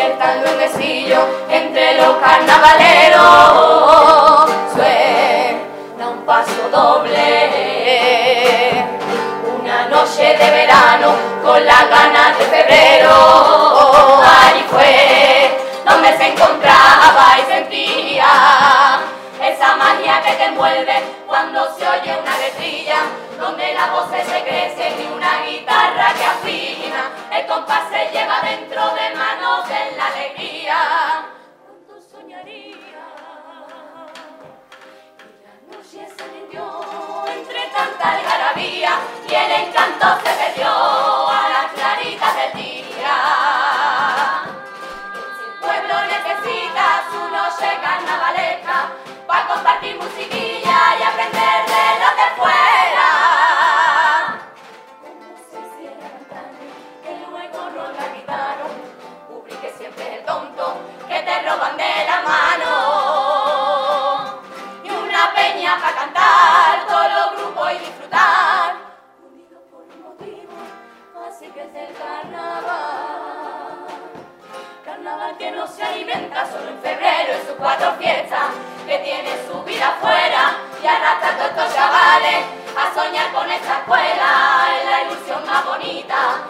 despierta el duendecillo entre los carnavaleros. Suena un paso doble, una noche de verano con las ganas de febrero. Allí fue donde se encontraba y sentía esa magia que te envuelve cuando se oye una letrilla, donde la voz se crece y una guitarra que afina, el compás se lleva dentro de manos en la alegría. ¿Cuánto soñaría? Y la noche se rindió entre tanta algarabía y el encanto se perdió a las claritas del día. Si el pueblo necesita su noche carnavalesca para compartir musiquilla y aprender de los de fuera, como se hiciera antaño, que luego no la quitaron, cubrí que siempre es el tonto que te roban de la mano, y una peña para cantar todos los grupos y disfrutar, unidos por un motivo, así que es el carnaval. Carnaval que no se alimenta solo en febrero en sus 4 fiestas, que tiene su vida afuera y arrastra a todos estos chavales a soñar con esta escuela, es la ilusión más bonita